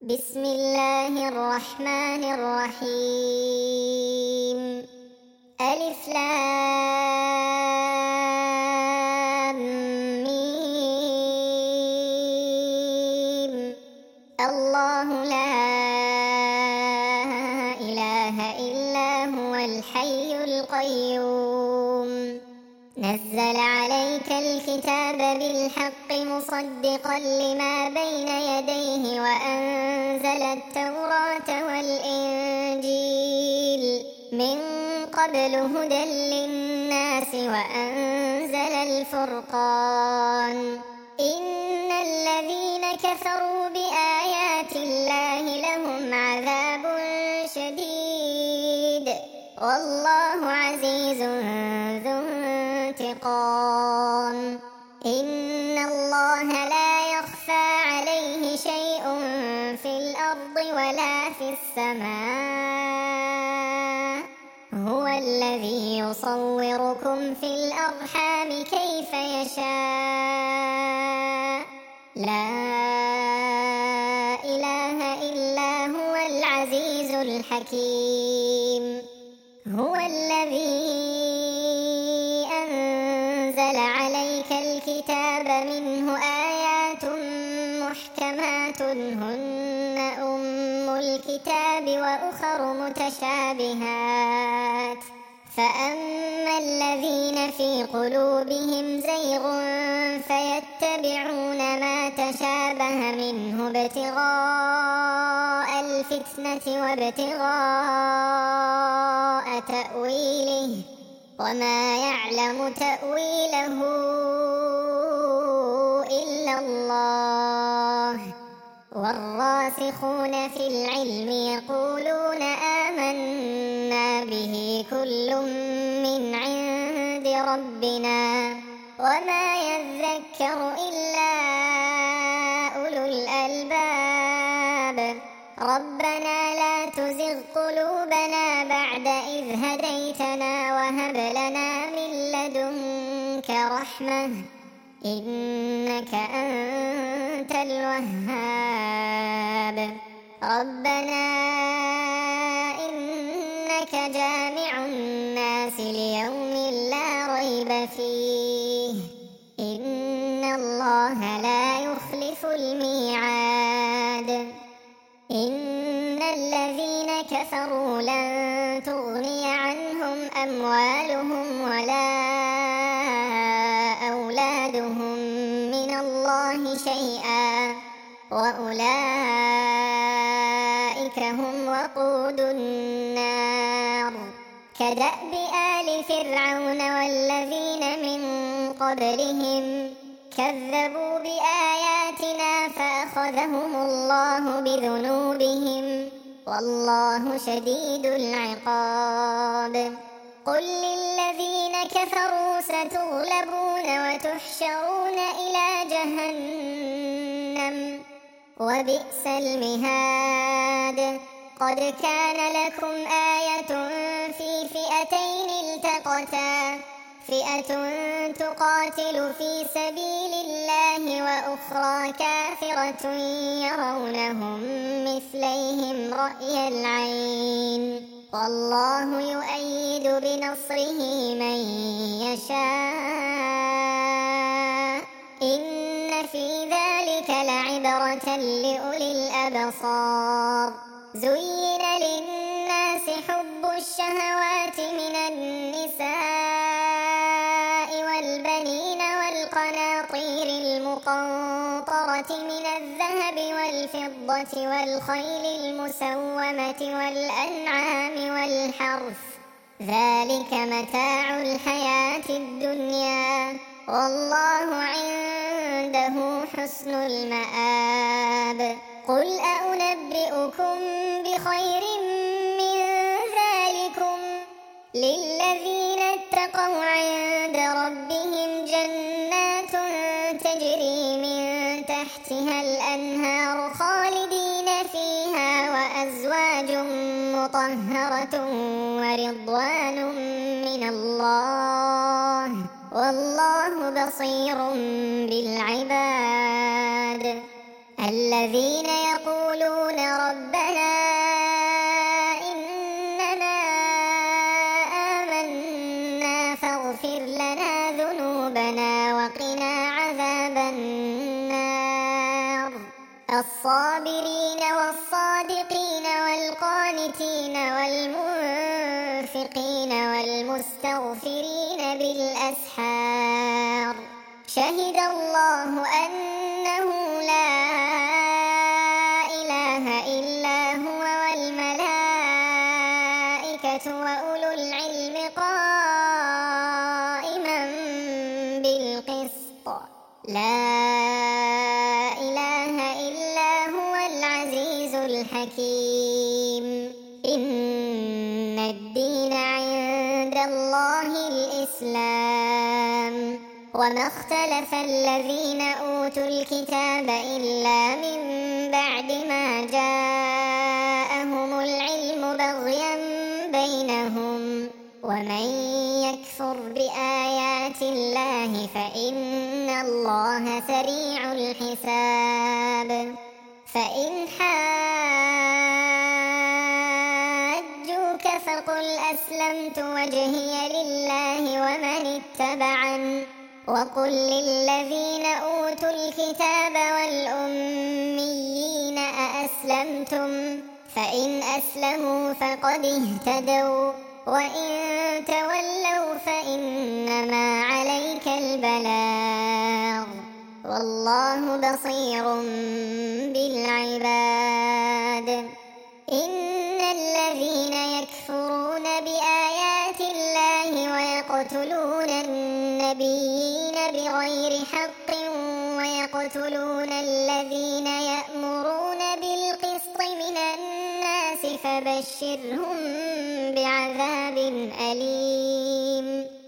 بسم الله الرحمن الرحيم. ألف لام ميم. الله لا إله إلا هو الحي القيوم. نزل عليك الكتاب بالحق مصدقا لما بين يديه وأنزل التوراة والإنجيل من قبل هدى للناس وأنزل الفرقان. إن الذين كفروا بآيات الله لهم عذاب شديد والله عزيز ذو انتقام. إن الله لا يخفى عليه شيء في الأرض ولا في السماء. هو الذي يصوركم في الأرحام كيف يشاء. لا إله إلا هو العزيز الحكيم. هو الذي أنزل عليك الكتاب منه آيات محكمات هن أم الكتاب وأخر متشابهات. فأما الذين في قلوبهم زيغ فيتبعون ما تشابه منه ابتغاء الفتنة وابتغاء تأويله وما يعلم تأويله إلا الله. والراسخون في العلم يقولون آمنا به كل من عند ربنا وما يذكر إلا أولو الألباب. ربنا لا تزغ قلوبنا بعد إذ هديتنا وهب لنا من لدنك رحمة إنك أنت الوهاب. ربنا إنك جامع الناس ليوم لا ريب فيه إن الله لا يخلف الميعاد. إن الذين كفروا لن تغني عنهم أموالهم ولا أولادهم من الله شيئا وأولئك هم وقود النار. كدأب آل فرعون والذين من قبلهم كذبوا بآياتنا فأخذهم الله بذنوبهم والله شديد العقاب. قل للذين كفروا ستغلبون وتحشرون إلى جهنم وبئس المهاد. قد كان لكم آية في فئتين التقتا فئة تقاتل في سبيل الله وأخرى كافرة يرونهم مثليهم رأي العين والله يؤيد بنصره من يشاء. إن في ذلك لعبرة لأولي الأبصار. زين للناس حب الشهوات من النساء والبنين والقناطير المقنطرة من الذهب والفضة والخيل المسومة والأنعام والحرث ذلك متاع الحياة الدنيا والله عنده حسن المآب. قل أنبئكم بخير من ذلكم للذين اتقوا عند ربهم جنات تجري من تحتها الأنهار خالدين فيها وأزواج مطهرة ورضوان من الله والله بصير بالعباد. الذين يقولون الصابرين والصادقين والقانتين والمنفقين والمستغفرين بالأسحار شهد الله أنه لا إله إلا هو والملائكة وأولو العلم قائما بالقسط لا إله إلا هو العزيز الحكيم إن الدين عند الله الإسلام وما اختلف الذين أوتوا الكتاب إلا من بعد ما جاءهم العلم بغيا بينهم ومن يكفر بآيات الله فإن الله سريع الحساب فإن حاجوك فقل أسلمت وجهي لله ومن اتبعني وقل للذين أوتوا الكتاب والأميين أأسلمتم فإن أسلموا فقد اهتدوا وإن تولوا فإنما عليك البلاغ والله بصير بالعباد إن الذين يكفرون بآيات الله ويقتلون النبيين بغير حق ويقتلون الذين يأمرون بالقسط من الناس فبشرهم بعذاب أليم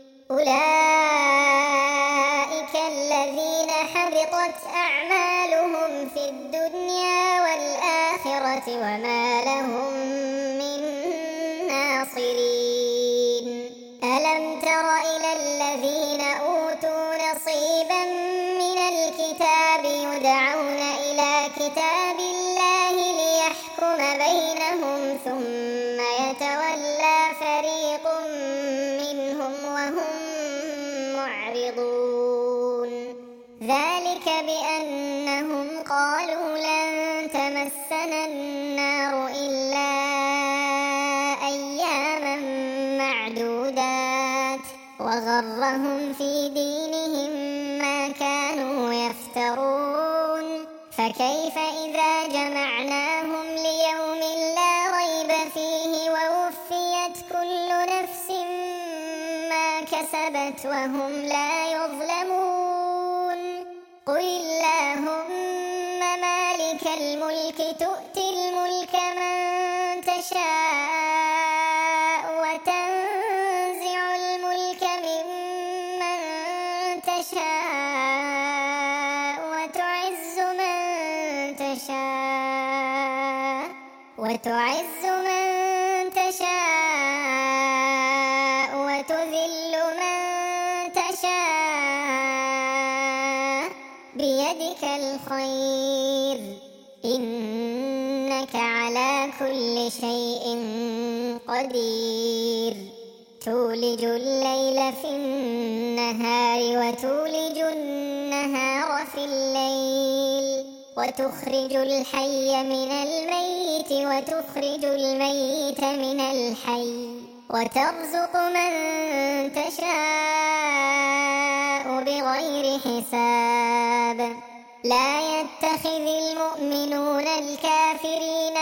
أولئك الذين حبطت أعمالهم في الدنيا والآخرة وما لهم من ناصرين ألم تر إلى الذين أوتوا نصيبا من الكتاب يدعون إلى كتاب الله ليحكم بينهم ثم يتولى فريق منهم وهم معرضون ذلك بأنهم قالوا لن تمسنا النار إلا أياما معدودات وغرهم في دينهم ما كانوا يفترون فكيف إذا جمعناهم ليوم لا ريب فيه ووفيت كل نفس ما كسبت وهم لا يظلمون قل اللهم مالك الملك تؤتي الملك من تشاء وتنزع الملك ممن تشاء وتعز من تشاء وتذل من تشاء بيدك الخير إنك على كل شيء قدير تولج الليل في النهار وتولج النهار في الليل وتخرج الحي من الميت وتخرج الميت من الحي وترزق من تشاء بغير حساب لا يتخذ المؤمنون الكافرين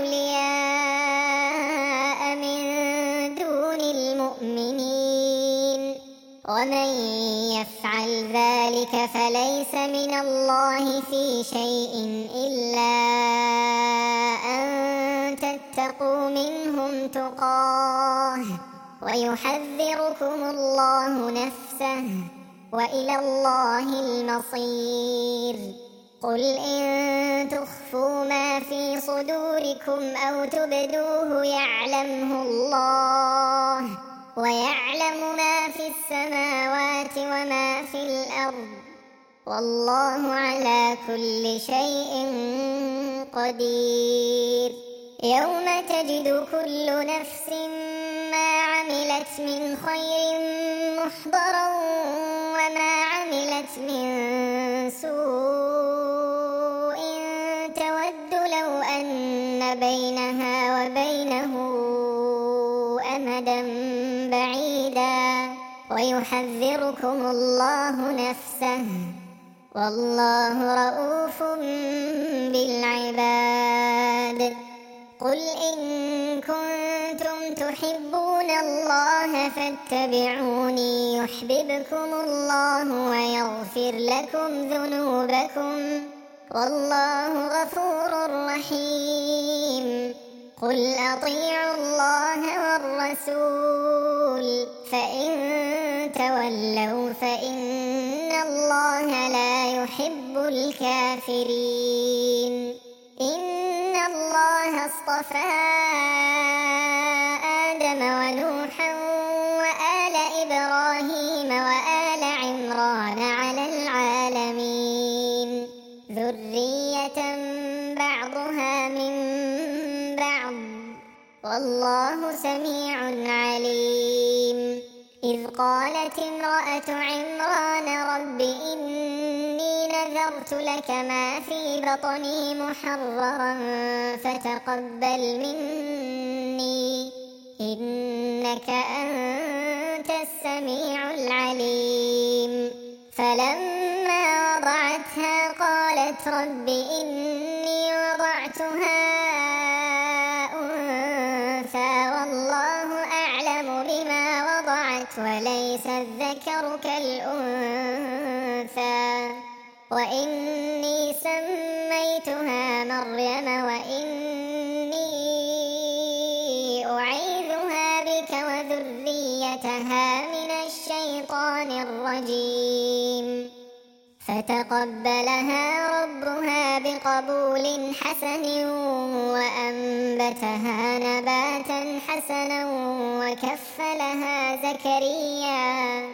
أولياء من دون المؤمنين ومن يفعل ذلك فليس من الله في شيء إلا أن تتقوا منهم تقاه ويحذركم الله نفسه وإلى الله المصير قل إن تخفوا ما في صدوركم أو تبدوه يعلمه الله ويعلم ما في السماوات وما في الأرض والله على كل شيء قدير يوم تجد كل نفس ما عملت من خير محضرا وما عملت من سوء لو أن بينها وبينه أمدا بعيدا ويحذركم الله نفسه والله رءوف بالعباد. قل إن كنتم تحبون الله فاتبعوني يحببكم الله ويغفر لكم ذنوبكم والله غفور رحيم. قل أطيعوا الله والرسول فإن تولوا فإن الله لا يحب الكافرين. إن الله اصطفى آدم ونوحا وآل إبراهيم وآل عمران على العالمين ذرية بعضها من بعض والله سميع عليم. إذ قالت امرأة عمران رب إني نذرت لك ما في بطني محررا فتقبل مني إنك أنت السميع العليم. فلما وضعتها قالت رب إني وضعتها أنثى والله أعلم بما وضعت وليس الذكر كالأنثى وإني سميتها مريم وإني أعيذها بك وذريتها من الشيطان الرجيم. فتقبلها ربها بقبول حسن وأنبتها نباتا حسنا وكفلها زكريا.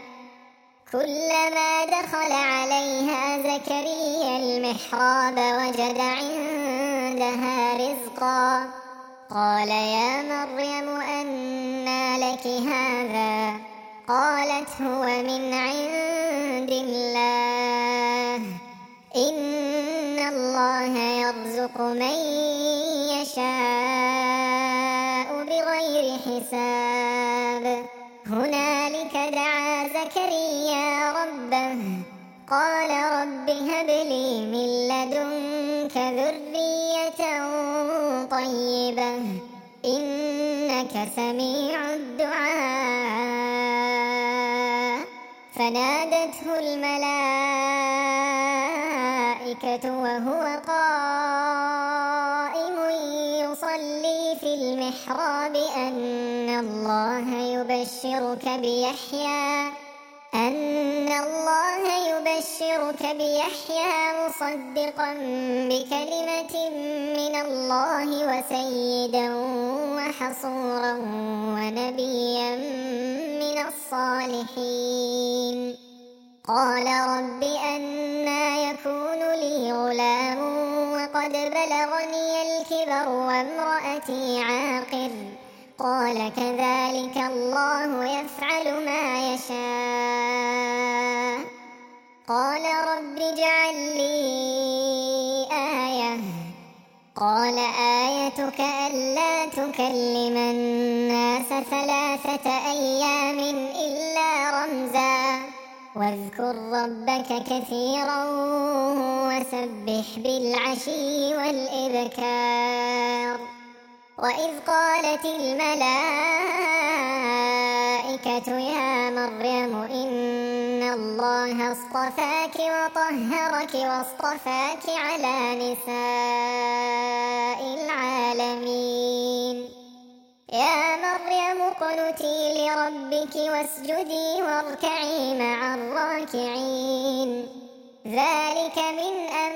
كلما دخل عليها زكريا المحراب وجد عندها رزقا قال يا مريم أنى لك هذا قالت هو من عند الله إن الله يرزق من يشاء بغير حساب. هنالك دعا زكريا ربه قال رب هب لي من لدنك ذرية طيبة إنك سميع الدعاء. فنادته الملائكة وهو قائم يصلي في المحراب أن الله يبشرك بيحيى مصدقا بكلمة من الله وسيدا وحصورا ونبيا من الصالحين. قال رب أنى يكون لي غلام وقد بلغني الكبر وامرأتي عاقر قال كذلك الله يفعل ما يشاء. قال رب اجعل لي آية قال آيتك ألا تكلم الناس 3 أيام إلا رمزا واذكر ربك كثيرا وسبح بالعشي والإبكار. وإذ قالت الملائكة يا مريم إن الله اصطفاك وطهرك واصطفاك على نساء العالمين. يا مريم اقنتي لربك واسجدي واركعي مع الراكعين. ذلك من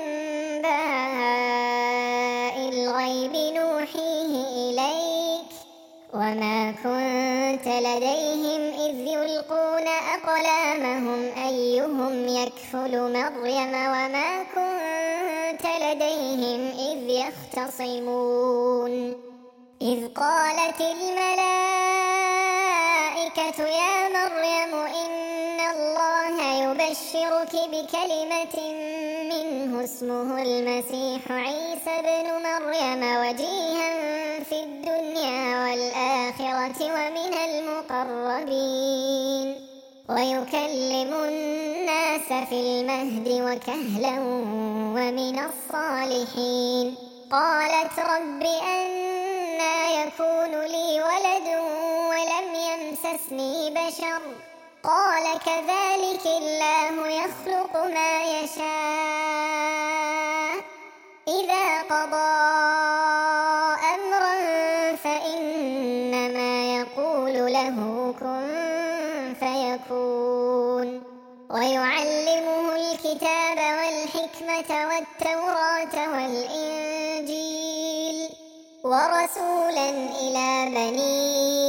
أنباء الغيب نوحيه إليك وما كنت لديهم إذ يلقون أقلامهم أيهم يكفل مريم وما كنت لديهم إذ يختصمون. إذ قالت الملائكة يا مريم إن الله يبشرك بكلمة منه منه اسمه المسيح عيسى ابن مريم وجيها في الدنيا والآخرة ومن المقربين ويكلم الناس في المهد وكهلا ومن الصالحين. قالت رب أنى يكون لي ولد ولم يمسسني بشر قال كذلك الله يخلق ما يشاء إذا قضى أمرا فإنما يقول له كن فيكون. ويعلمه الكتاب والحكمة والتوراة والإنجيل ورسولا إلى بني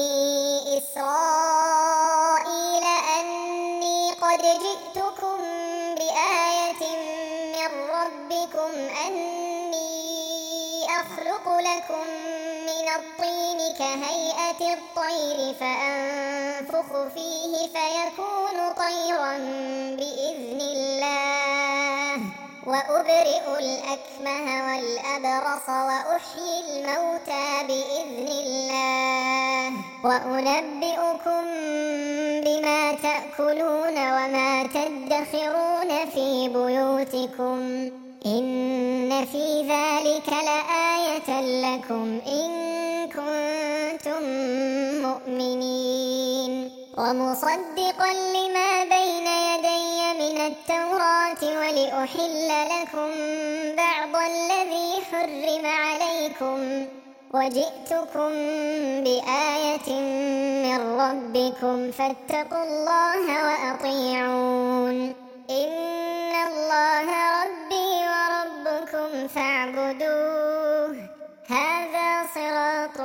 إسرائيل أني قد جئتكم بآية من ربكم أني أخلق لكم من الطين كهيئة الطير فأنفخ فيه فيكون طيرا بإذن الله وأبرئ الأكمه والأبرص وأحيي الموتى بإذن الله وأنبئكم بما تأكلون وما تدخرون في بيوتكم إن في ذلك لآية لكم إن كنتم مؤمنين. ومصدقا لما بين يدي من التوراة ولأحل لكم بعض الذي حرم عليكم وجئتكم بآية من ربكم فاتقوا الله وأطيعون إن الله ربي وربكم فاعبدوه هذا صراط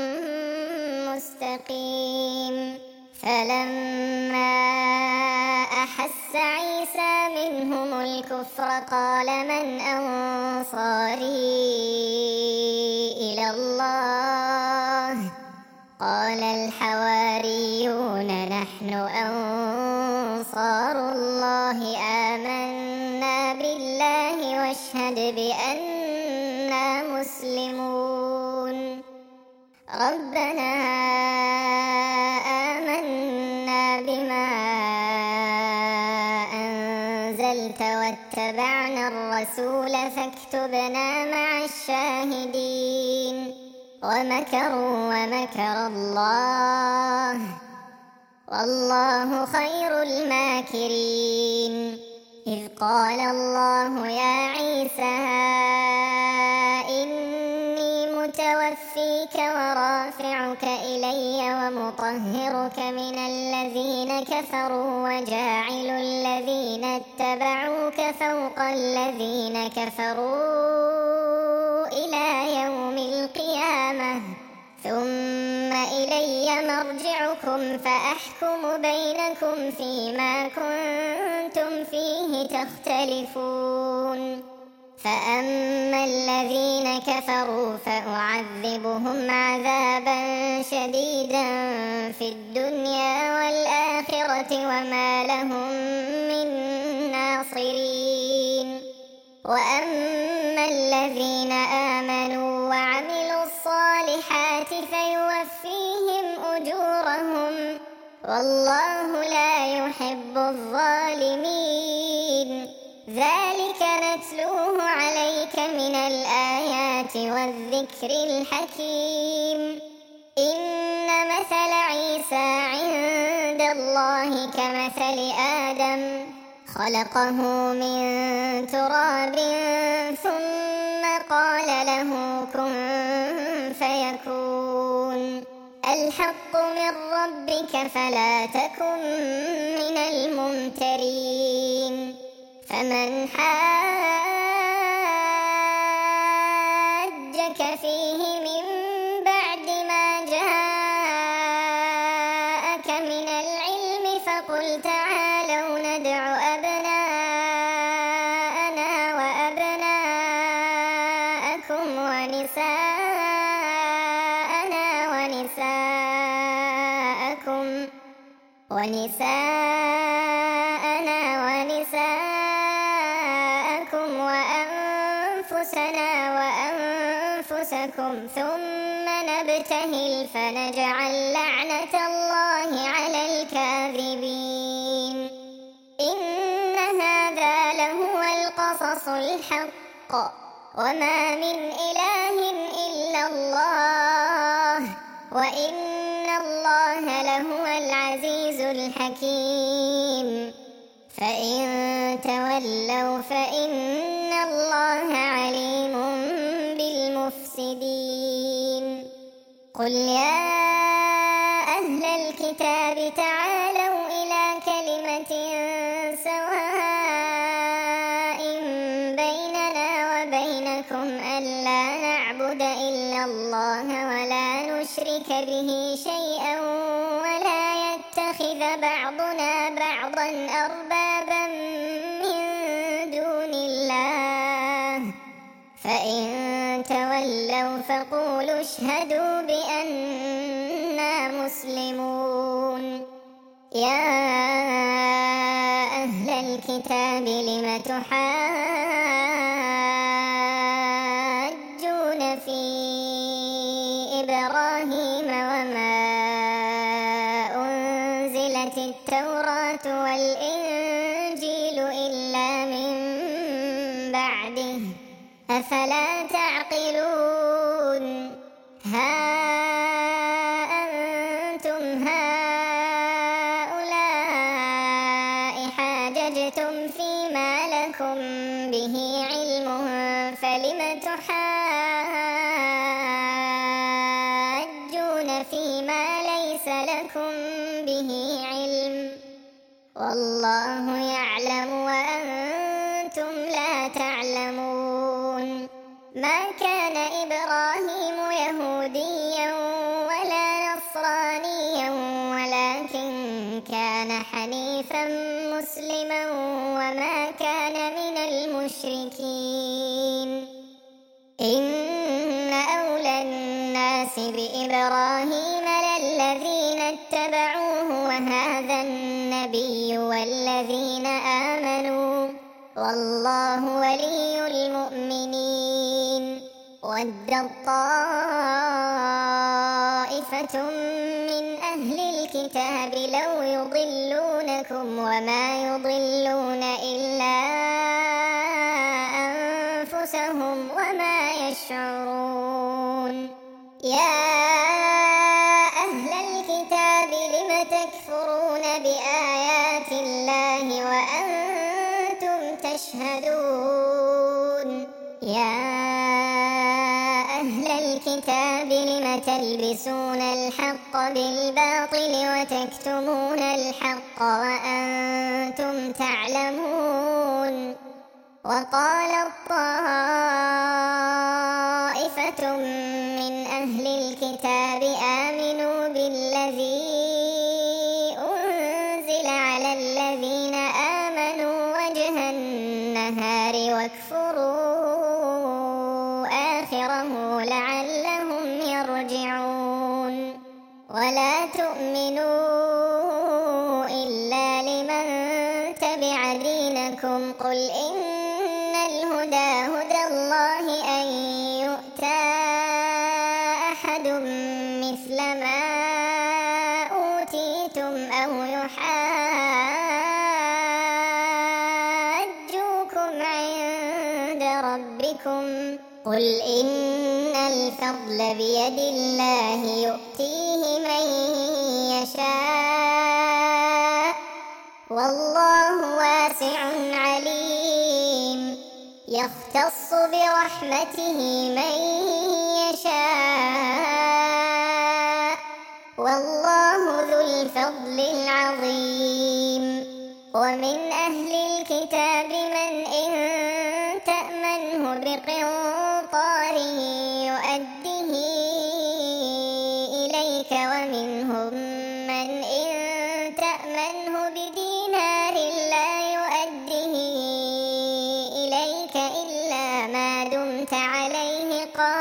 مستقيم. فلما أحس عيسى منهم الكفر قال من أنصاري إلى الله قال الحواريون نحن أنصار الله آمنا بالله واشهد بأننا مسلمون. ربنا آمنا بما أنزلت واتبعنا الرسول فاكتبنا مع الشاهدين. ومكروا ومكر الله والله خير الماكرين. إذ قال الله يا عيسى إني متوفيك ورافعك إلي ومطهرك من الذين كفروا وجاعل الذين اتبعوك فوق الذين كفروا إلى يوم القيامة ثم إلي مرجعكم فأحكم بينكم فيما كنتم فيه تختلفون. فأما الذين كفروا فأعذبهم عذابا شديدا في الدنيا والآخرة وما لهم من ناصرين. وأما الذين آمنوا وعملوا الصالحات فيوفيهم أجورهم والله لا يحب الظالمين. ذلك نتلوه عليك من الآيات والذكر الحكيم. إن مثل عيسى عند الله كمثل آدم خلقه من تراب ثم قال له كن فيكون. الحق من ربك فلا تكن من الممترين. فمن حاجك فيه من بعد ما جاءك من العلم فقل تعالوا ندع أبناءنا وأبناءكم ونساءنا ونساءكم وأبناءكم أنفسكم ثم نبتهل فنجعل لعنة الله على الكاذبين إن هذا لهو القصص الحق وما من إله إلا الله وإن الله لهو العزيز الحكيم فإن تولوا فإن الله عليم بالمفسدين قل يا أهل الكتاب تعالوا إلى كلمة سواء بيننا وبينكم ألا نعبد إلا الله ولا نشرك به شيئا ولا يتخذ بعضنا بعضا أربابا من دون الله فإن تولوا فقولوا اشهدوا بأننا مسلمون يا أهل الكتاب لم تحاجون في إبراهيم وما أنزلت التوراة والإنجيل إلا من بعده أفلا تعقلون ها أنتم هؤلاء حاججتم فيما لكم به علم فلم تحاجون فيما ليس لكم به علم والله يعلم وأنتم لا تعلمون ما كان إبراهيم يهوديا ولا نصرانيا ولكن كان حنيفا مسلما وما كان من المشركين إن أولى الناس بإبراهيم للذين اتبعوه وهذا النبي والذين آمنوا والله ولي المؤمنين ودت طائفة من أهل الكتاب لو يضلونكم وما يضلون إلا أنفسهم وما يشعرون يا أهل الكتاب لم تكفرون بآيات الله وأنتم تشهدون يا أهل الكتاب لم تلبسون الحق بالباطل وتكتمون الحق وأنتم تعلمون وقالت طائفة من أهل الكتاب آمنوا بالذي أنزل على الذين آمنوا وجه النهار واكفروا آخره لعلهم يرجعون ولا تؤمنوا إلا لمن تبع دينكم قل إن الهدى هدى الله أن يؤتى أحد مثل ما أوتيتم أو يحاجوكم عند ربكم قل إن الفضل بيد الله يؤتيه من يشاء والله واسع عليم يختص برحمته من يشاء والله ذو الفضل العظيم ومن أهل الكتاب من إن تأمنه بقنطار يؤده إليك ومنهم من إن تأمنه بدينار لا يؤده إليك إلا ما دمت عليه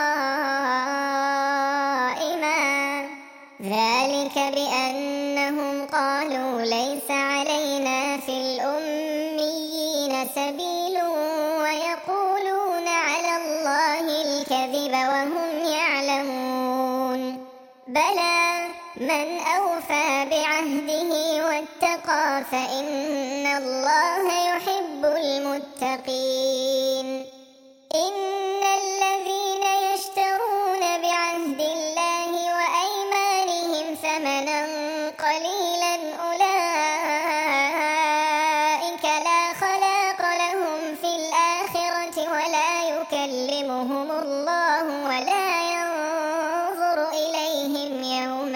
قائما ذلك بأنهم قالوا ليس علينا في الأميين سبيل ويقولون على الله الكذب وهم بلى من أوفى بعهده واتقى فإن الله يحب المتقين. إن الذين يشترون بعهد الله وأيمانهم ثمنا قليلا أولئك لا خلاق لهم في الآخرة ولا يكلمهم الله ولا ينظر إليهم يوم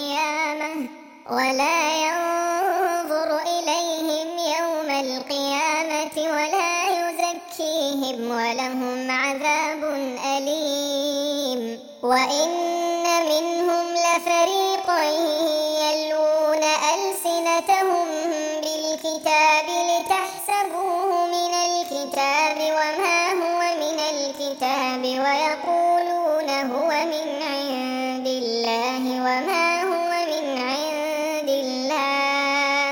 القيامة ولا يزكيهم ولهم عذاب أليم. وإن منهم لفريقا يلوون ألسنتهم بالكتاب لتحسبوه من الكتاب وما هو من الكتاب ويقولون هو من عند الله وما هو من عند الله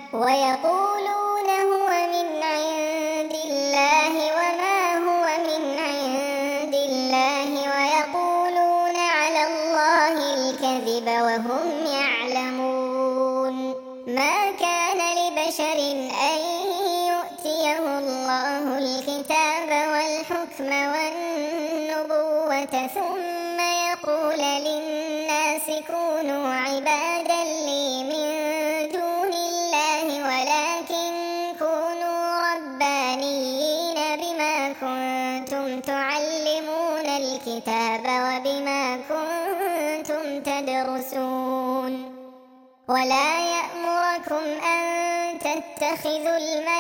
ويقولون على الله الكذب وهم يعلمون. ما كان لبشر أن يؤتيه الله الكتاب والحكم والنبوة ثم يقول للناس كونوا عبادا لي من دون الله ولكن كونوا ربانيين بما كنتم تعلمون الكتاب وبما كنتم تدرسون. ولا يأمركم أن تتخذوا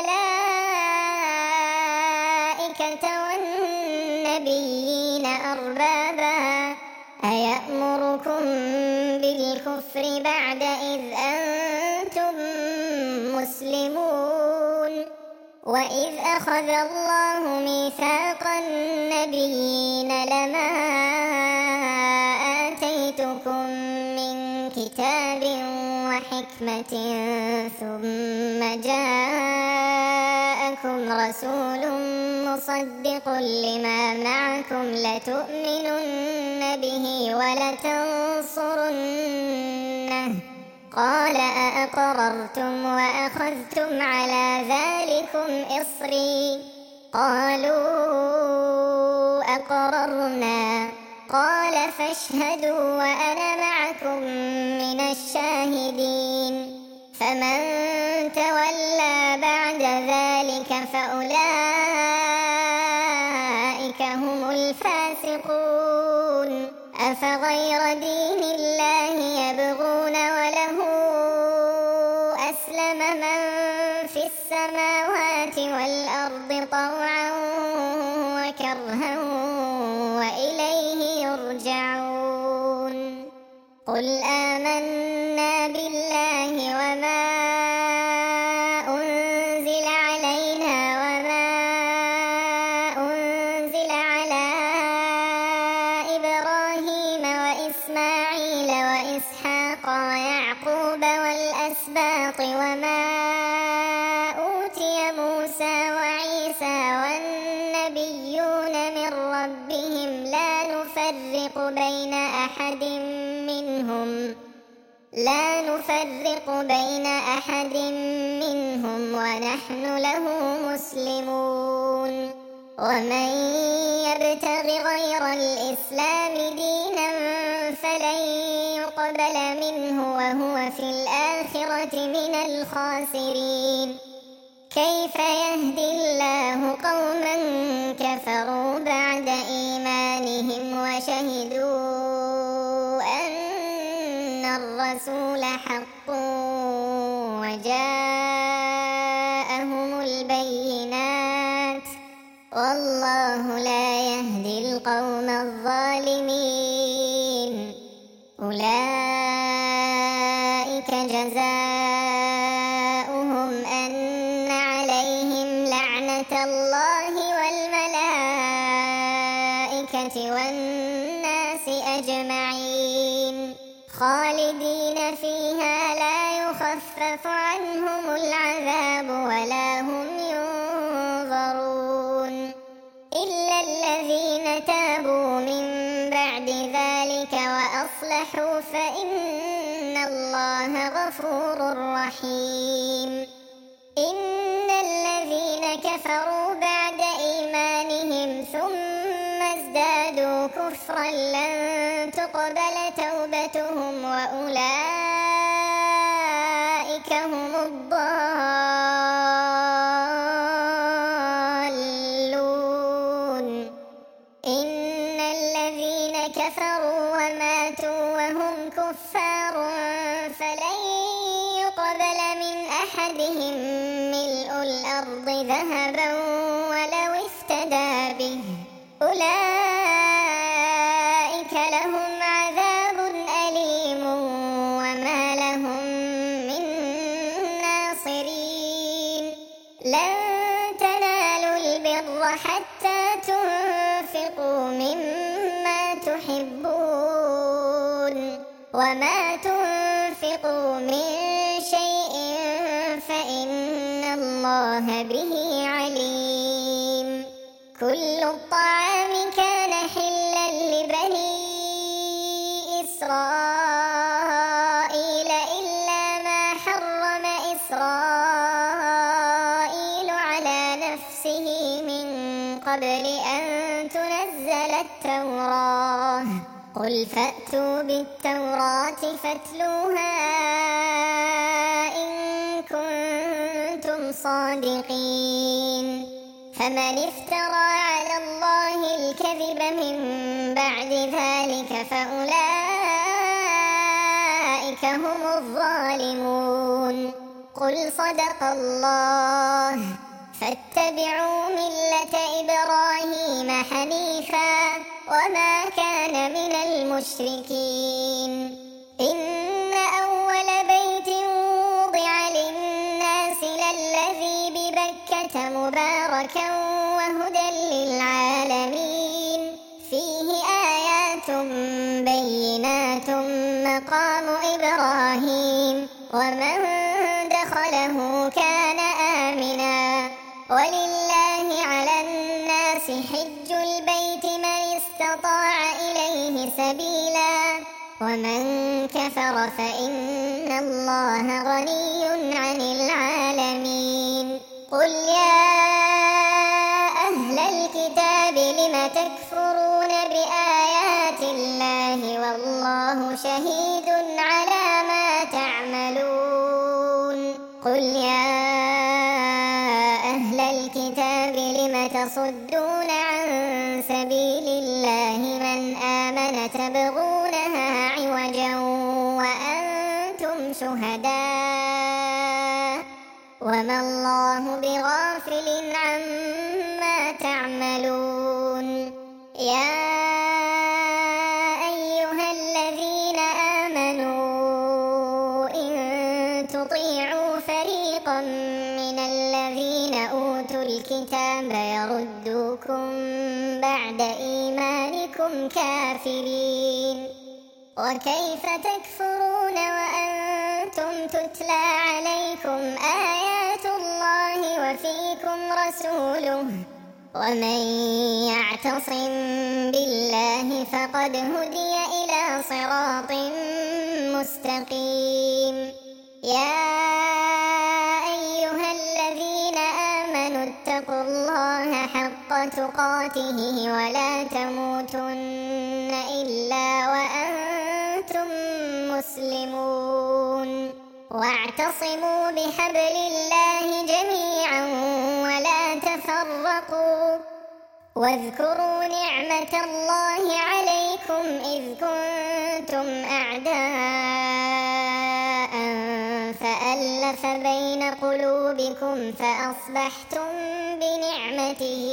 الملائكة والنبيين أربابا أيأمركم بالكفر بعد إذ أنتم مسلمون. وإذ أخذ الله ميثاق النبيين لما آتيتكم من كتاب وحكمة ثم جاءكم رسول مصدق لما معكم لتؤمنن به ولتنصرنه قال أأقررتم وأخذتم على ذلكم إصري قالوا أقررنا قال فاشهدوا وأنا معكم من الشاهدين. فمن تولى بعد ذلك فأولئك هم الفاسقون. أفغير دين الله يبغون وله أسلم من في السماوات والأرض طوعا وكرها وإليه يرجعون. قل آمنا بالله وما أنزل علينا وما أنزل على إبراهيم وإسماعيل وإسحاق ويعقوب والأسباط وما أوتي موسى وعيسى والنبيون من ربهم لا نفرق بين أحد منهم ونحن له مسلمون. ومن يبتغ غير الإسلام دينا فلن يقبل منه وهو في الآخرة من الخاسرين. كيف يهدي الله قوما كفروا بعد إيمانهم وشهدوا أن الرسول حق وجاءهم البينات والله لا يهدي القوم الظالمين. أولئك جزاؤهم أن عليهم لعنة الله والملائكة والناس أجمعين خالدين فيها لا يخفف عنهم العذاب ولا هم ينظرون إلا الذين تابوا من بعد ذلك وأصلحوا فإن الله غفور رحيم. إن الذين كفروا بعد إيمانهم ثم ازدادوا كفرا لن تقبل توبتهم وأولئك هم الضالون. إن الذين كفروا وماتوا وهم كفار فلن يقبل من أحدهم ملء الأرض ذهبا ولو افتدى به، أولئك لهم عذاب أليم وما لهم من ناصرين. لن تنالوا البر حتى تنفقوا مما تحبون، وما تنفقوا من شيء فإن الله به عليم. كل الطعام كان حلا لبني إسرائيل إلا ما حرم إسرائيل على نفسه من قبل أن تنزل التوراة. قل فأتوا بالتوراة فاتلوها إن كنتم صادقين. فمن افترى على الله الكذب من بعد ذلك فأولئك هم الظالمون. قل صدق الله فاتبعوا ملة إبراهيم حنيفا وما كان من المشركين. إن أول بيت وضع للناس للذي ببكة مباركا وهدى للعالمين، فيه آيات بينات مقام إبراهيم ومن دخله كان آمنا، ولله على الناس حج البيت من استطاع إليه سبيلا، ومن كفر فإن الله غني عن العالمين. قل يا أهل الكتاب لم تكفرون بآيات الله والله شهيد على ما تعملون. قل يا أهل الكتاب لم تصدون عن سبيل الله من آمن تبغونها عوجا وأنتم شهداء وما الله بغافل عما تعملون. يا أيها الذين آمنوا إن تطيعوا فريقا من الذين أوتوا الكتاب يردوكم بعد إيمانكم كافرين. وكيف تكفرون وأنتم تتلى عليكم آيات الله وفيكم رسوله، ومن يعتصم بالله فقد هدي إلى صراط مستقيم. يا أيها الذين آمنوا اتقوا الله حق تقاته ولا تموتن إلا وأنتم مسلمون، واعتصموا بحبل الله جميعا ولا تفرقوا، واذكروا نعمة الله عليكم إذ كنتم أعداء فألف بين قلوبكم فأصبحتم بنعمته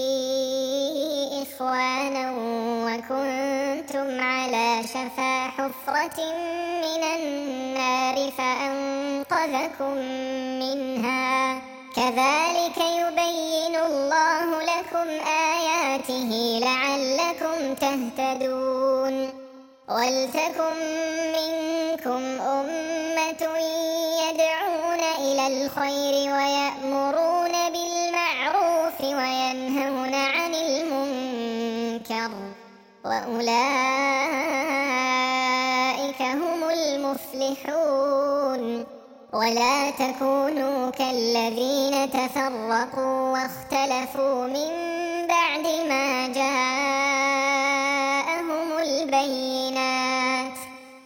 إخوانا وكنتم على شفا حفرة من النار فأنقذكم منها. كذلك يبين الله لكم آياته لعلكم تهتدون. ولتكن منكم أمة يدعون إلى الخير ويأمرون بالمعروف وينهون عن المنكر وأولئك هم المفلحون. ولا تكونوا كالذين تفرقوا واختلفوا من بعد ما جاءهم البينات،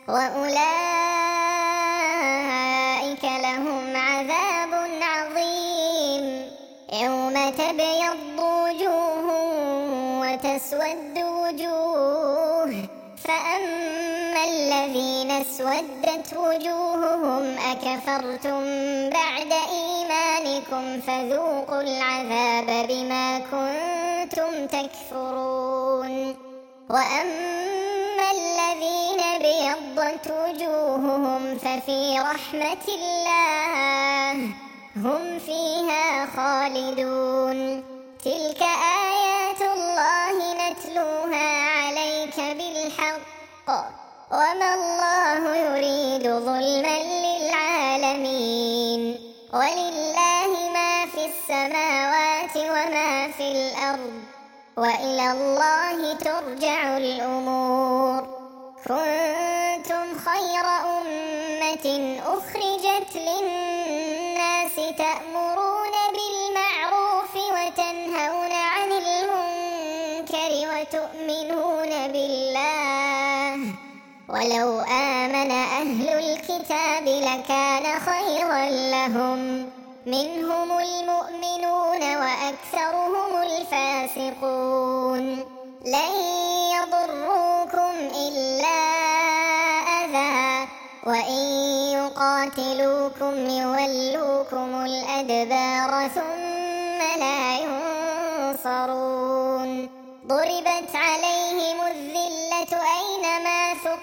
وأولئك لهم عذاب عظيم. يوم تبيض وجوه وتسود وجوه، فأما الذين اسودت وجوههم أكفرتم بعد إيمانكم فذوقوا العذاب بما كنتم تكفرون. وأما الذين ابيضت وجوههم ففي رحمة الله هم فيها خالدون. تلك آيات الله نتلوها عليك بالحق، وما الله يريد ظلما للعالمين. ولله ما في السماوات وما في الأرض، وإلى الله ترجع الأمور. كنتم خير أمة أخرجت للناس تأمرون بالمعروف وتنهون عن المنكر وتؤمنون بالله. ولو آمن أهل الكتاب لكان خيرا لهم، منهم المؤمنون وأكثرهم الفاسقون. لن يضروكم إلا أذى، وإن يقاتلوكم يولوكم الأدبار ثم لا ينصرون. ضربت عليهم الذلة أينما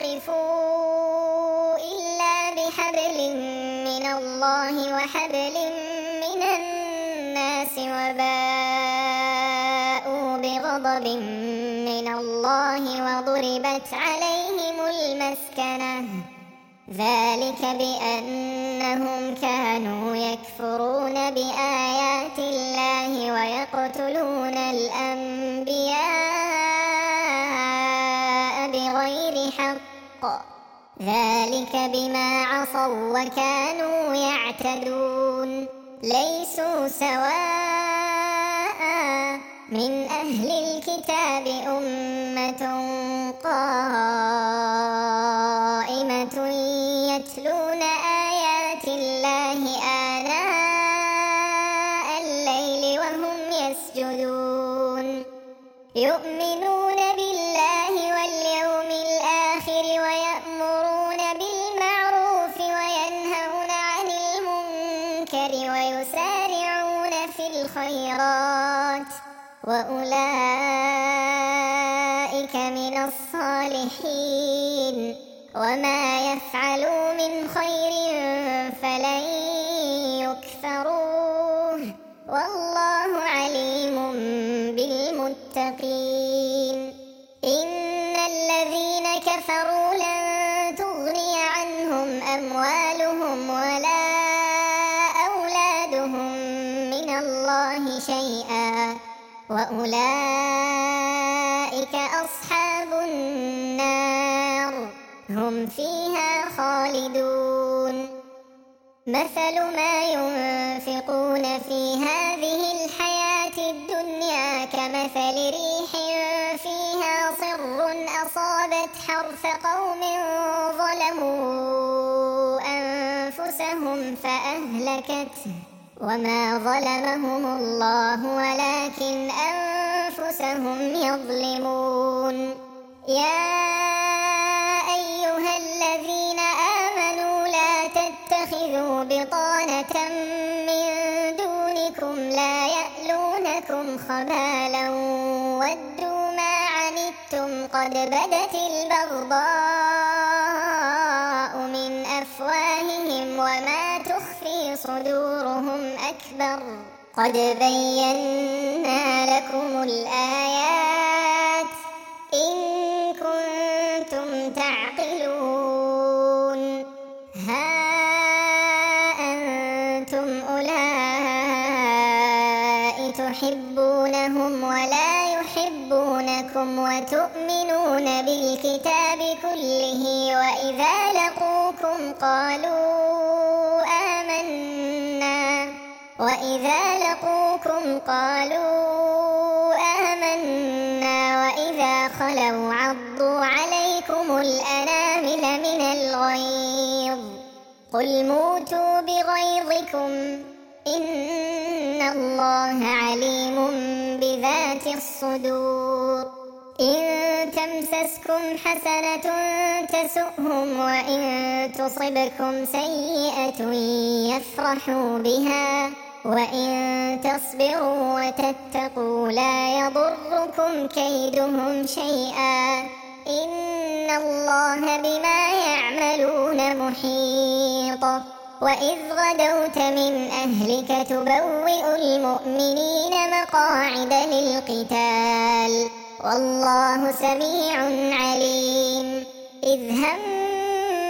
ثقفوا إلا بحبل من الله وحبل من الناس، وباءوا بغضب من الله وضربت عليهم المسكنة، ذلك بأنهم كانوا يكفرون بآيات الله ويقتلون الأنبياء بغير حق، ذلك بما عصوا وكانوا يعتدون. ليسوا سواء من أهل الكتاب أمة قائمة يتلون آيات الله آناء الليل وهم يسجدون، يؤمنون بالله واليوم الآخر ويأمرون بالمعروف وينهون عن المنكر ويسارعون في الخيرات، وأولئك من الصالحين. وما يفعلوا من خير فلن يكفروه، والله عليم بالمتقين. إن الذين كفروا لن تغني عنهم أموالهم ولا أولادهم من الله شيئا، وأولئك أصحاب النار هم فيها خالدون. مثل ما ينفقون في هذه الحياة الدنيا كمثل ريح فيها صر أصابت حرث قوم ظلموا أنفسهم فأهلكته، وما ظلمهم الله ولكن أنفسهم يظلمون. يا أيها الذين آمنوا لا تتخذوا بطانة من دونكم لا يألونكم خبالا ودوا ما عنتم قد بدت البغضاء من أفواههم وما تخفي صدورهم أكبر، قد بينا لكم الآيات إن كنتم تعقلون. ها أنتم أولئك تحبونهم ولا يحبونكم بينكم وتؤمنون بالكتاب كله، وإذا لقوكم قالوا آمنا وإذا خلوا عضوا عليكم الأنامل من الغيظ قل موتوا بغيظكم إن الله عليم بذات الصدور. إن تمسسكم حسنة تسؤهم، وإن تصبكم سيئة يفرحوا بها، وإن تصبروا وتتقوا لا يضركم كيدهم شيئا إن الله بما يعملون محيط. وإذ غدوت من أهلك تبوئ المؤمنين مقاعد للقتال والله سميع عليم. إذ هم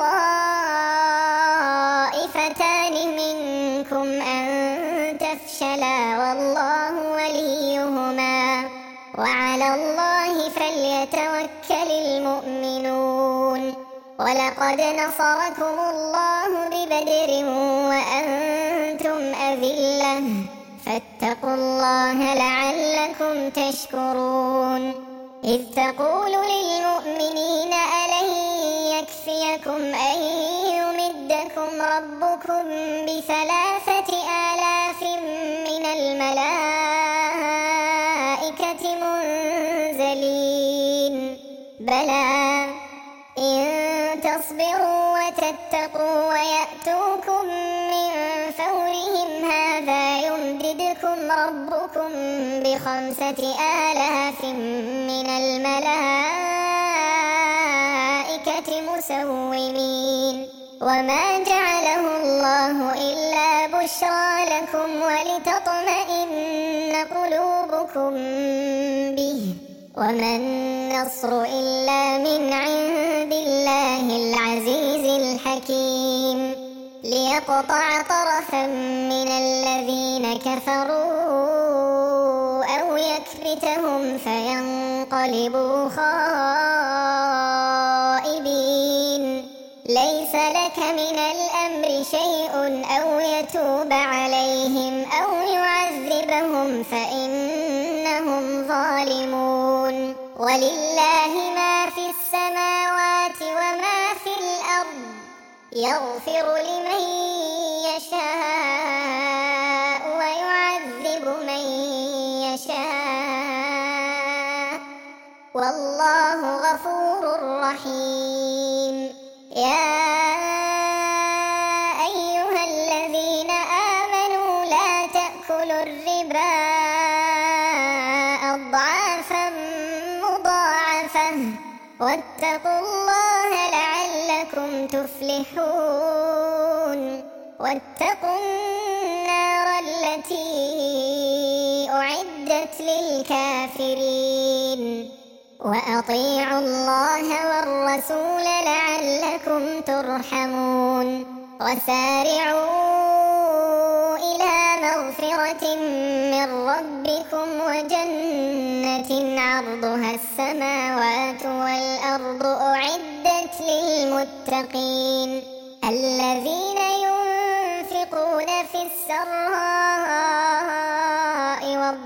الطائفتان منكم أن تفشلا والله وليهما وعلى الله فليتوكل المؤمنون. ولقد نصركم الله ببدر وأنتم أذلة فاتقوا الله لعلكم تشكرون. إذ تقول للمؤمنين ألن يكفيكم أن يمدكم ربكم ب3,000 من الملائكة منزلين؟ بلى إن تصبروا وتتقوا ويأتوكم من فورهم هذا يمددكم ربكم ب5,000 من الملائكة مسومين. وما جعله الله إلا بشرى لكم ولتطمئن قلوبكم به، وما النصر إلا من عند الله العزيز الحكيم. ليقطع طرفا من الذين كفروا أو يكبتهم فينقلبوا خائبين. ليس لك من الأمر شيء أو يتوب عليهم أو يعذبهم فإنهم ظالمون. ولله ما في السماوات وما في الأرض يغفر لمن يشاء ويعذب من يشاء والله غفور رحيم. يا أيها الذين آمنوا لا تأكلوا الربا أضعافا مضاعفة واتقوا الله لعلكم تفلحون. واتقوا النار التي أعدت للكافرين. وأطيعوا الله والرسول لعلكم ترحمون. وسارعوا إلى مغفرة من ربكم وجنة عرضها السماوات والأرض أعدت للمتقين الذين ينفقون في السراء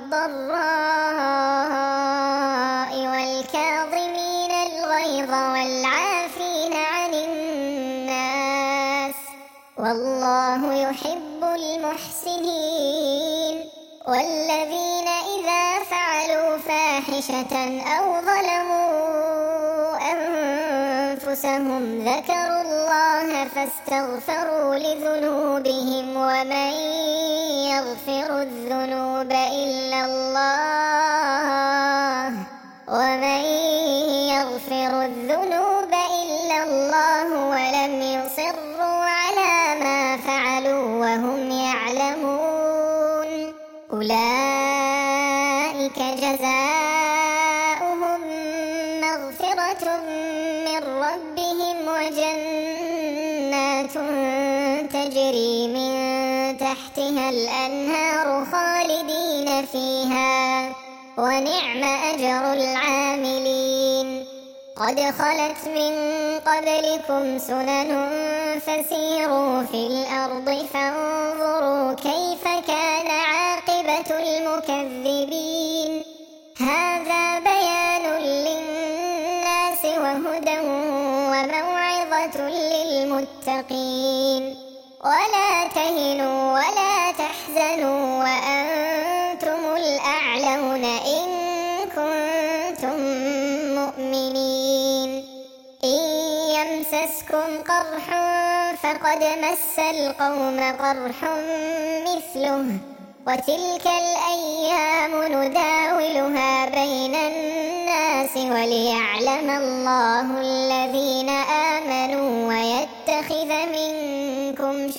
والضراء والكاظمين الغيظ والعافين عن الناس والله يحب المحسنين. والذين إذا فعلوا فاحشة أو ظلموا أنفسهم ذكروا الله فاستغفروا لذنوبهم ومن يغفر الذنوب إلا الله ولم يصروا على ما فعلوا وهم يعلمون أولئك جزاؤهم مغفرة من ربهم وجنات تجري من تحتها الأنهار خالدين فيها ونعم أجر العاملين. قد خلت من قبلكم سنن فسيروا في الأرض فانظروا كيف كان عاقبة المكذبين. هذا بيان للناس وهدى وموعظة للمتقين. ولا تهنوا ولا تحزنوا وأنتم الأعلون إن كنتم مؤمنين. إن يمسسكم قرح فقد مس القوم قرح مثله وتلك الأيام نداولها بين الناس وليعلم الله الذين آمنوا ويتخذ منكم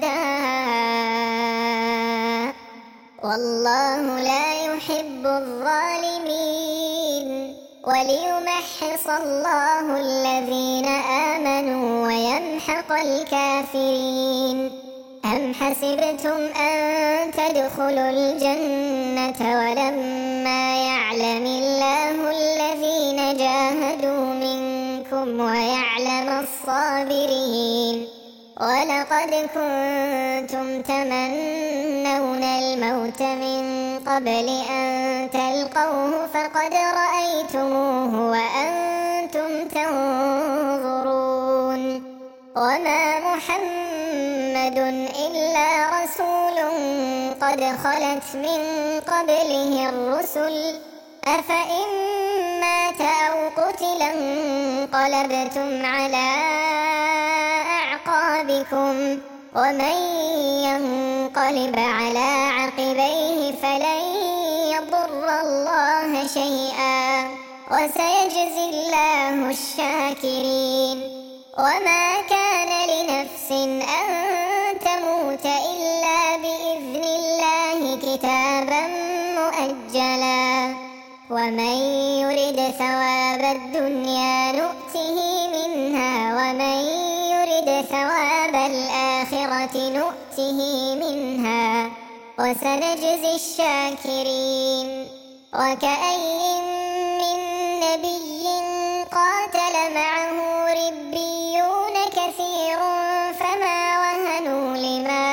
شهداء والله لا يحب الظالمين. وليمحص الله الذين آمنوا ويمحق الكافرين. أم حسبتم أن تدخلوا الجنة ولما يعلم الله الذين جاهدوا منكم ويعلم الصابرين. ولقد كنتم تمنون الموت من قبل أن تلقوه فقد رأيتموه وأنتم تنظرون. وما محمد إلا رسول قد خلت من قبله الرسل أفإن مات أو قتلا انقلبتم على أعقابكم ومن ينقلب على عقبيه فلن يضر الله شيئا وسيجزي الله الشاكرين. وما كان لنفس أن تموت إلا بإذن الله كتابا مؤجلا ومن يرد ثواب الدنيا نؤته منها ومن يرد ثواب الآخرة نؤته منها وسنجزي الشاكرين. وكأي من نبي قاتل معه ربيون كثير فما وهنوا لما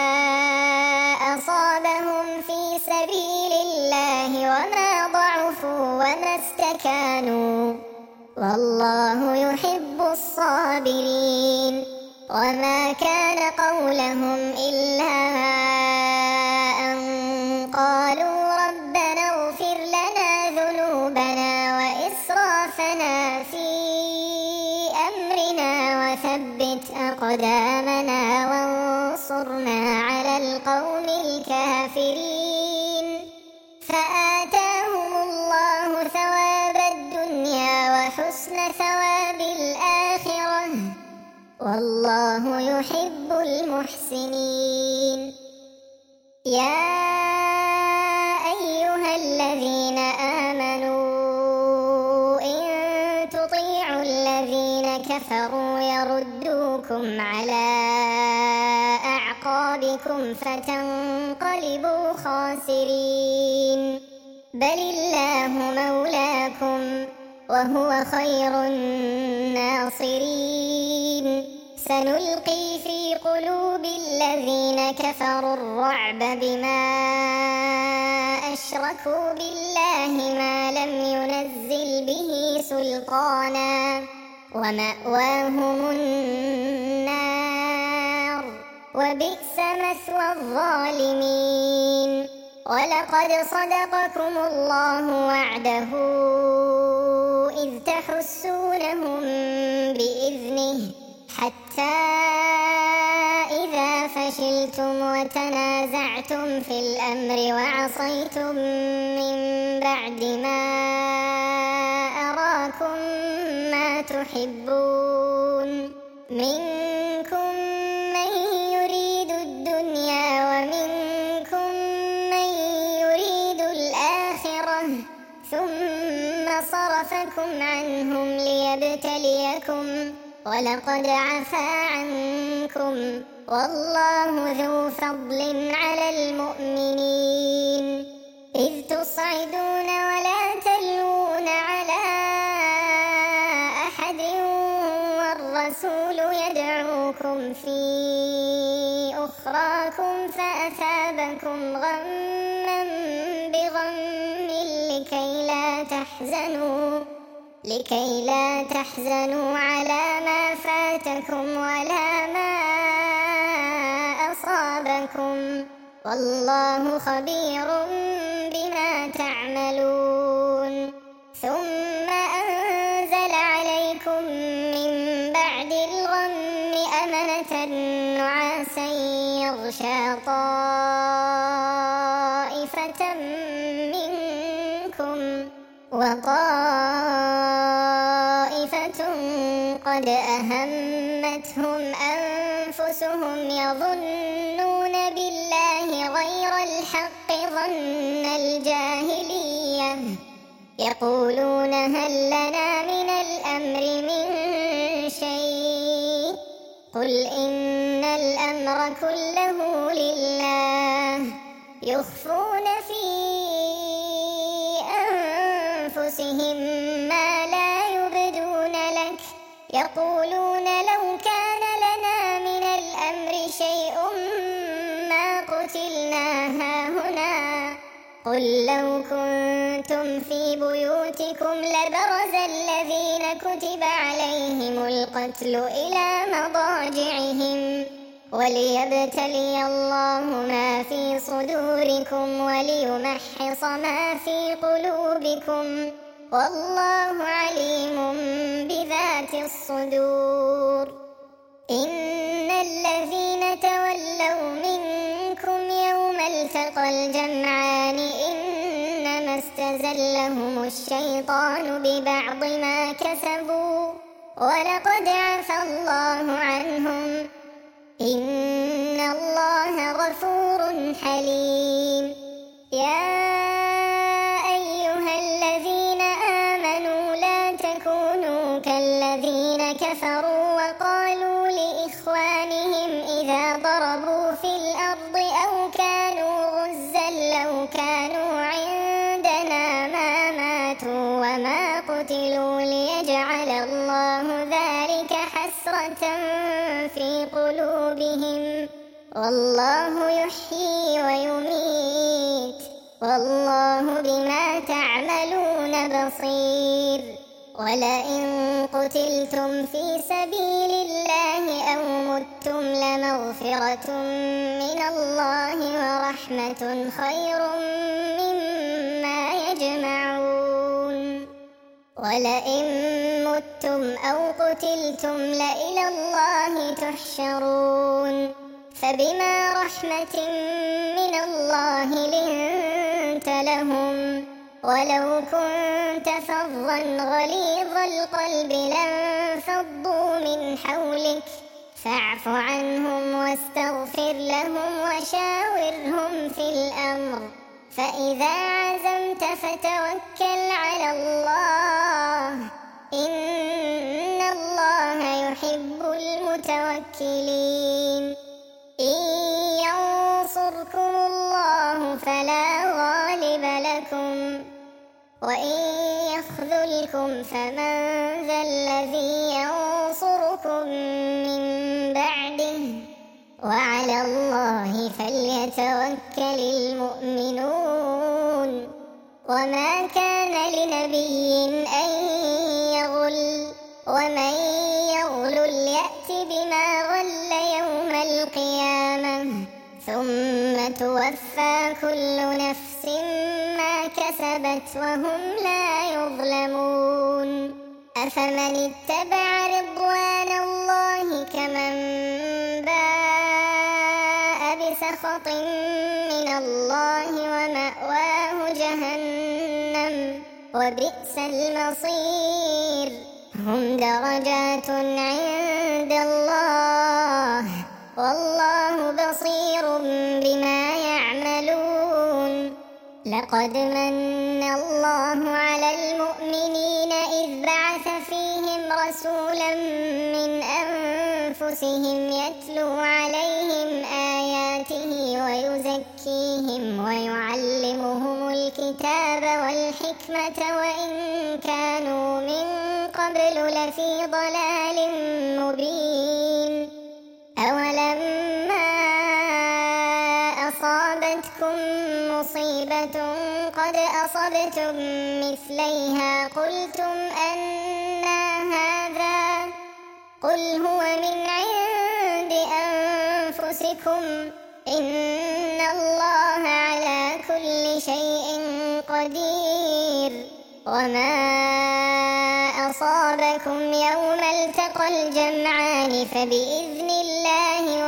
أصابهم في سبيل الله وما ضعفوا وما استكانوا والله يحب الصابرين. وما كان قولهم إلا أن قالوا ربنا اغفر لنا ذنوبنا وإسرافنا في أمرنا وثبت أقدامنا وانصرنا على القوم الكافرين. فآتاهم الله ثواب الدنيا وحسن ثواب الآخرة والله يحب المحسنين. يا أيها الذين آمنوا إن تطيعوا الذين كفروا يردوكم على أعقابكم فتنقلبوا خاسرين. بل الله مولاكم وهو خير الناصرين. سنلقي في قلوب الذين كفروا الرعب بما أشركوا بالله ما لم ينزل به سلطانا ومأواهم النار وبئس مثوى الظالمين. ولقد صدقكم الله وعده إذ تحسونهم بإذنه حتى إذا فشلتم وتنازعتم في الأمر وعصيتم من بعد ما أراكم ما تحبون منكم من يريد الدنيا ومنكم من يريد الآخرة ثم صرفكم عنهم ليبتليكم ولقد عفا عنكم والله ذو فضل على المؤمنين. إذ تصعدون ولا تلوون على أحد والرسول يدعوكم في أخراكم فأثابكم غما بغم لكي لا تحزنوا على ما فاتكم ولا ما أصابكم والله خبير بما تعملون ثم أنزل عليكم من بعد الغم أمنة نعاسا يغشى طائفة منكم وطائفة قد أهمتهم أنفسهم يظنون بالله غير الحق ظن الجاهلية يقولون هل لنا من الأمر من شيء قل إن الأمر كله لله يخفون في أنفسهم ما لا يبدون لك يقولون لو كان لنا من الأمر شيء ما قتلنا هاهنا قل لو كنتم في بيوتكم لبرز الذين كتب عليهم القتل إلى مضاجعهم وليبتلي الله ما في صدوركم وليمحص ما في قلوبكم والله عليم بذات الصدور إن الذين تولوا منكم يوم التقى الجمعان إنما استزلهم الشيطان ببعض ما كسبوا ولقد عفى الله عنهم إن الله غفور حليم يا أيها الذين آمنوا لا تكونوا كالذين كفروا وقالوا لإخوانهم إذا ضربوا في الأرض أو كانوا غزا لو كانوا عندنا ما ماتوا وما قتلوا ليجعل الله ذلك حسرة في قلوبهم والله يحيي ويميت والله بما تعملون بصير ولئن قتلتم في سبيل الله أو متم لمغفرة من الله ورحمة خير مما يجمعون ولئن متم أو قتلتم لإلى الله تحشرون فبما رحمة من الله لنت لهم ولو كنت فظا غليظ القلب لانفضوا من حولك فاعف عنهم واستغفر لهم وشاورهم في الأمر فإذا عزمت فتوكل على الله إن الله يحب المتوكلين إن ينصركم الله فلا غالب لكم وإن يخذلكم فمن ذا الذي ينصركم من بعده وعلى الله فليتوكل المؤمنون وما كان لنبي أن يغل ومن يغل يأت بما غل يوم القيامة ثم توفى كل نفس ما كسبت وهم لا يظلمون أفمن اتبع رضوان الله كمن باء بسخط من الله ومأواه جهنم وبئس المصير هم درجات عند الله والله بصير بما يعملون لقد من الله على المؤمنين إذ بعث فيهم رسولا من أنفسهم يتلو عليهم آياته ويزكيهم ويعلمهم الكتاب والحكمة وإن كانوا من قبل لفي ضلال مبين. أولما أصابتكم مصيبة قد أصبتم مثليها قلتم أنى هذا قل هو من عند أنفسكم إن الله على كل شيء قدير. وما أصابكم يوم التقى الجمعان فبإذن الله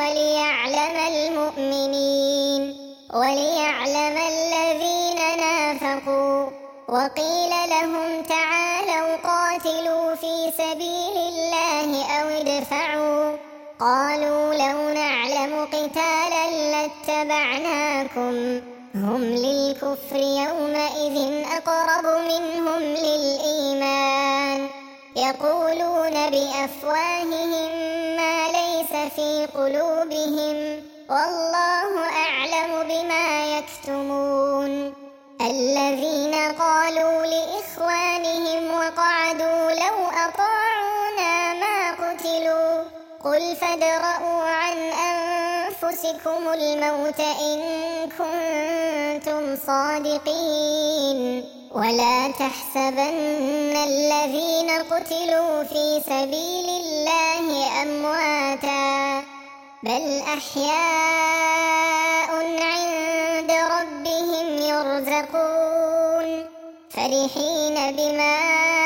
وليعلم الذين نافقوا. وقيل لهم تعالوا قاتلوا في سبيل الله أو ادفعوا قالوا لو نعلم قتالا لاتبعناكم هم للكفر يومئذ أقرب منهم للإيمان يقولون بأفواههم ما ليس في قلوبهم والله أعلم بما يكتمون. الذين قالوا لإخوانهم وقعدوا لو أطاعونا ما قتلوا قل فادرءوا عن أنفسكم الموت إن كنتم صادقين ولا تحسبن الذين قتلوا في سبيل الله أمواتا بل أحياء عند ربهم يرزقون فرحين بما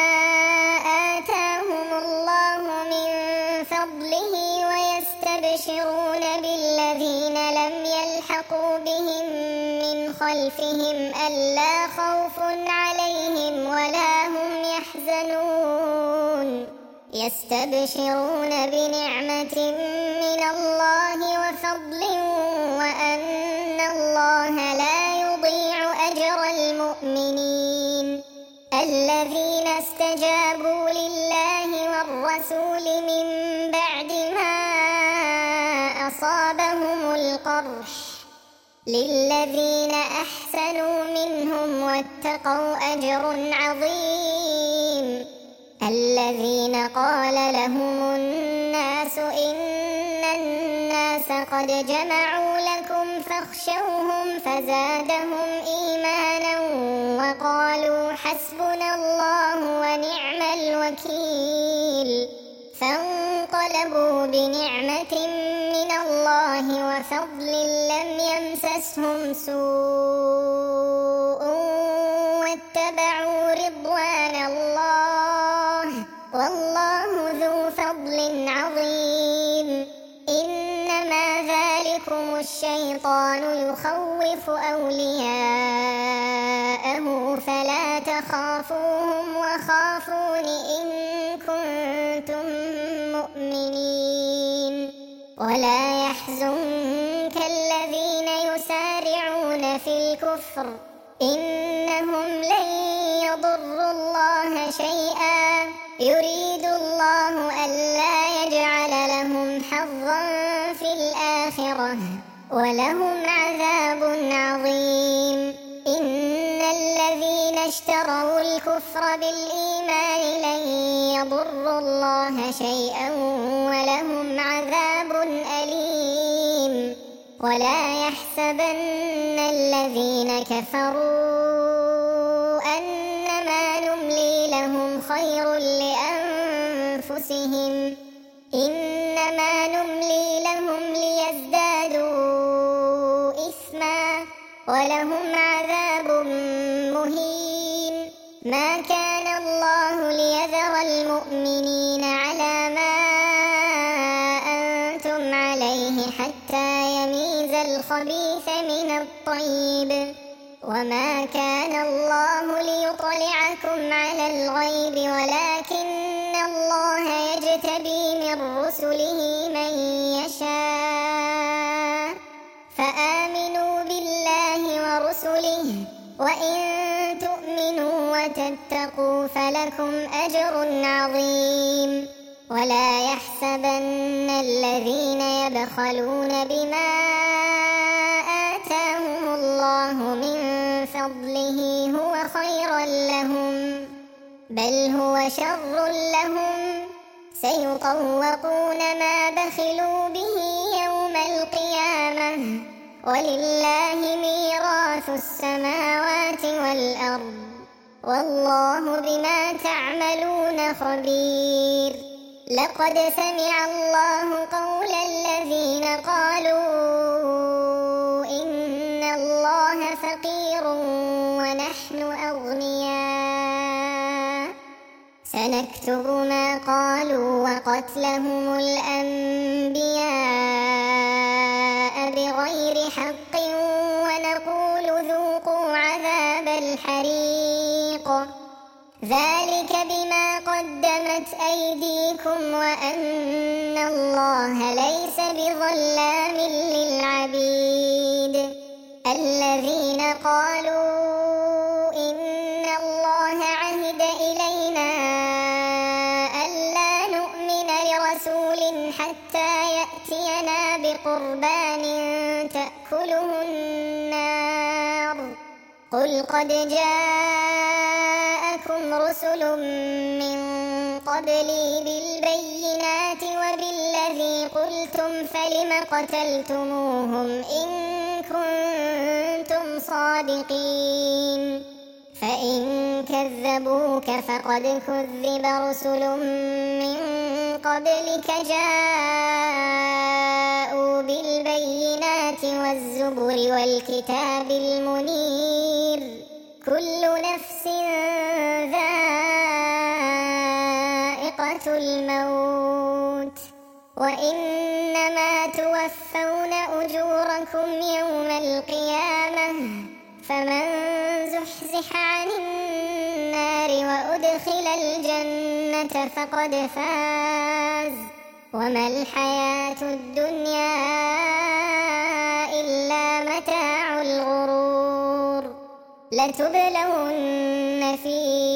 آتاهم الله من فضله ويستبشرون بالذين لم يلحقوا بهم من خلفهم ألا خوف عليهم ولا هم يحزنون يستبشرون بنعمة من الله وفضل وأن الله لا يضيع أجر المؤمنين. الذين استجابوا لله والرسول من بعد ما أصابهم القرح للذين أحسنوا منهم واتقوا أجر عظيم. الذين قال لهم الناس إن الناس قد جمعوا لكم فاخشوهم فزادهم إيمانا وقالوا حسبنا الله ونعم الوكيل فانقلبوا بنعمة من الله وفضل لم يمسسهم سوء واتبعوا رضوان الله والله ذو فضل عظيم. إنما ذلكم الشيطان يخوف أولياءه فلا تخافوهم وخافون إن كنتم مؤمنين. ولا يحزنك الذين يسارعون في الكفر إنهم لن يضروا الله شيئا يريد الله ألا يجعل لهم حظا في الآخرة ولهم عذاب عظيم. إن الذين اشتروا الكفر بالإيمان لن يضروا الله شيئا ولهم عذاب أليم. ولا يحسبن الذين كفروا أنما نملي لهم خير لأنفسهم إنما نملي لهم ليزدادوا إثما ولهم عذاب مهين. ما كان الله ليذر المؤمنين على ما أنتم عليه حتى يميز الخبيث من الطيب وما كان الله ليطلعكم على الغيب ولكن الله يجتبي من رسله من يشاء فآمنوا بالله ورسله وإن تؤمنوا وتتقوا فلكم أجر عظيم. ولا يحسبن الذين يبخلون بما آتاهم الله من فضله هو خيرا لهم، بل هو شر لهم، سيطوقون ما بخلوا به يوم القيامة، ولله ميراث السماوات والأرض، والله بما تعملون خبير. لقد سمع الله قول الذين قالوا إن الله فقير ونحن أغنياء، سنكتب ما قالوا وقتلهم الأنبياء بغير حق، ونقول ذوقوا عذاب الحريق، ذلك بما قدمت أيديكم وأن الله ليس بظلام للعبيد. الذين قالوا إن الله عهد إلينا ألا نؤمن لرسول حتى يأتينا بقربان تأكله النار، قل قد جاءكم رسل من قبلي بالبينات وبالذي قلتم، فلم قتلتموهم إن كنتم صادقين؟ فإن كذبوك فقد كذب رسل من قبلك جاءوا بالبينات والزبر والكتاب المنير، كل نفس ذائقة الموت، وإنما توفون أجوركم يوم القيامة، فمن زحزح عن النار وأدخل الجنة فقد فاز، وما الحياة الدنيا إلا متاع الغرور. لتبلون في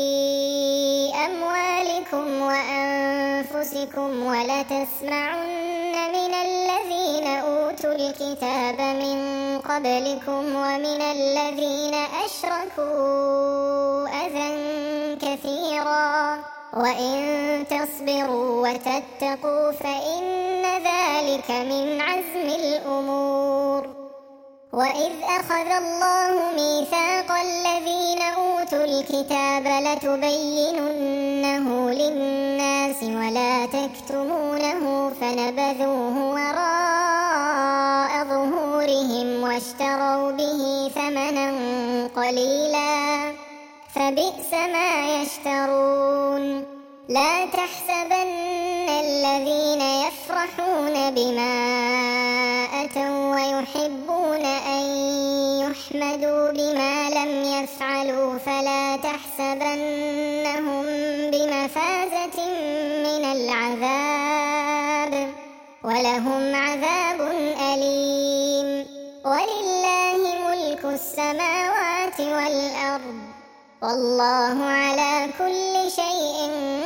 أموالكم وأنفسكم ولتسمعن من الذين أوتوا الكتاب من قبلكم ومن الذين أشركوا أذى كثيرا، وإن تصبروا وتتقوا فإن ذلك من عزم الأمور. وإذ أخذ الله ميثاق الذين أوتوا الكتاب لتبيننه للناس ولا تكتمونه، فنبذوه وراء ظهورهم واشتروا به ثمنا قليلا، فبئس ما يشترون. لا تحسبن الذين يفرحون بما أتوا ويحبون أن يحمدوا بما لم يفعلوا، فلا تحسبنهم بمفازة من العذاب، ولهم عذاب أليم. ولله ملك السماوات والأرض، والله على كل شيء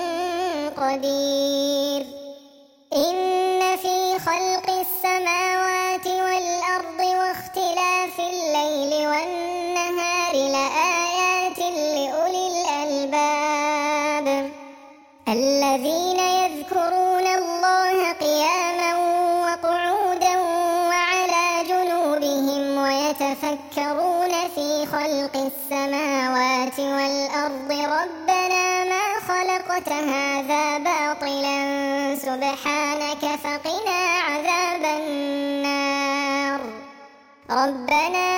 قدير. إن في خلق السماوات والأرض واختلاف الليل والنهار لآيات لأولي الألباب، الذين يذكرون الله قياما وقعودا وعلى جنوبهم ويتفكرون في خلق السماوات والأرض ربنا ما خلقت هذا باطلا سبحانك فقنا عذاب النار. ربنا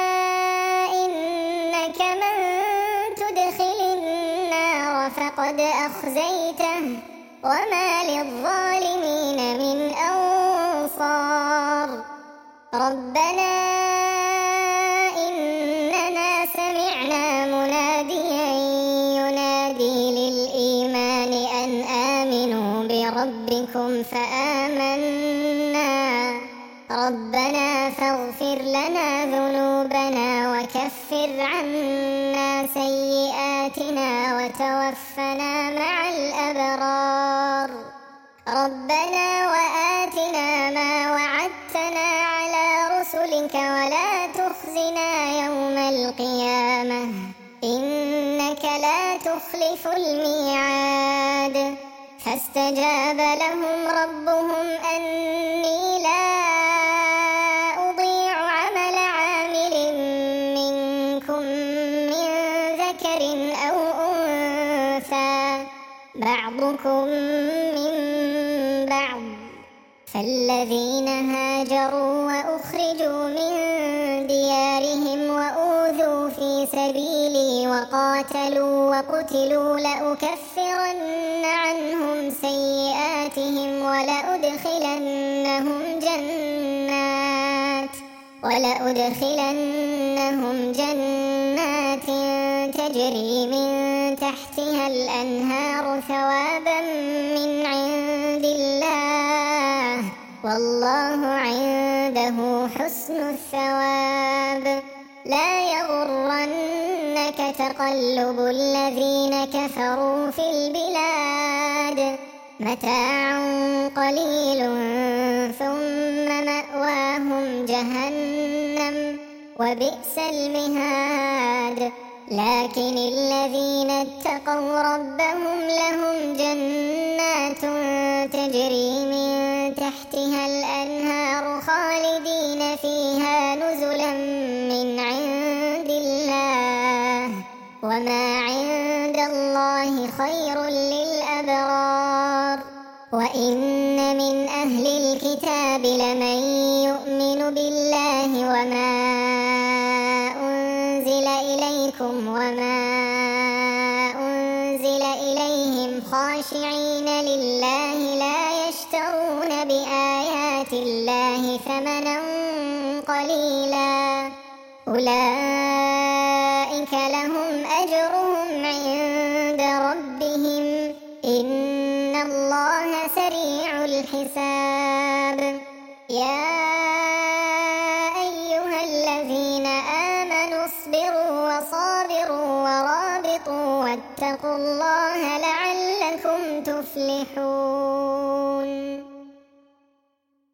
إنك من تدخل النار فقد أخزيته، وما للظالمين من أنصار. ربنا إننا سمعنا مناديا ينادي للإيمان أن آمنوا بربكم فآمنا، ربنا فاغفر لنا ذنوبنا وكفر عنا سيئاتنا وتوفنا مع الأبرار. ربنا وآتنا ما وعدتنا على رسلك ولا تخزنا يوم القيامة إنك لا تخلف الميعاد فاستجاب لهم ربهم أني لا أضيع عمل عامل منكم من ذكر أو أنثى بعضكم من بعض فالذين هاجروا وأخرجوا من ديارهم وأوذوا في سبيلي وقاتلوا وقتلوا لأكفرن عنهم سيئاتهم ولأدخلنهم جنات تجري من تحتها الأنهار ثوابا من عند الله والله عنده حسن الثواب لا يغرنك تقلب الذين كفروا في البلاد متاع قليل ثم مأواهم جهنم وبئس المهاد لكن الذين اتقوا ربهم لهم جنات تجري من تحتها الأنهار خالدين فيها نزلا من عند الله وما عند الله خير للأبرار وإن من أهل الكتاب لمن يؤمن بالله وما أنزل إليكم وما أنزل إليهم خاشعين لله لا يشترون بآيات الله ثمنا قليلا أولئك لهم أجرهم عند ربهم إن الله سريع الحساب يا أيها الذين آمنوا اصبروا وصابروا ورابطوا واتقوا الله لعلكم تفلحون.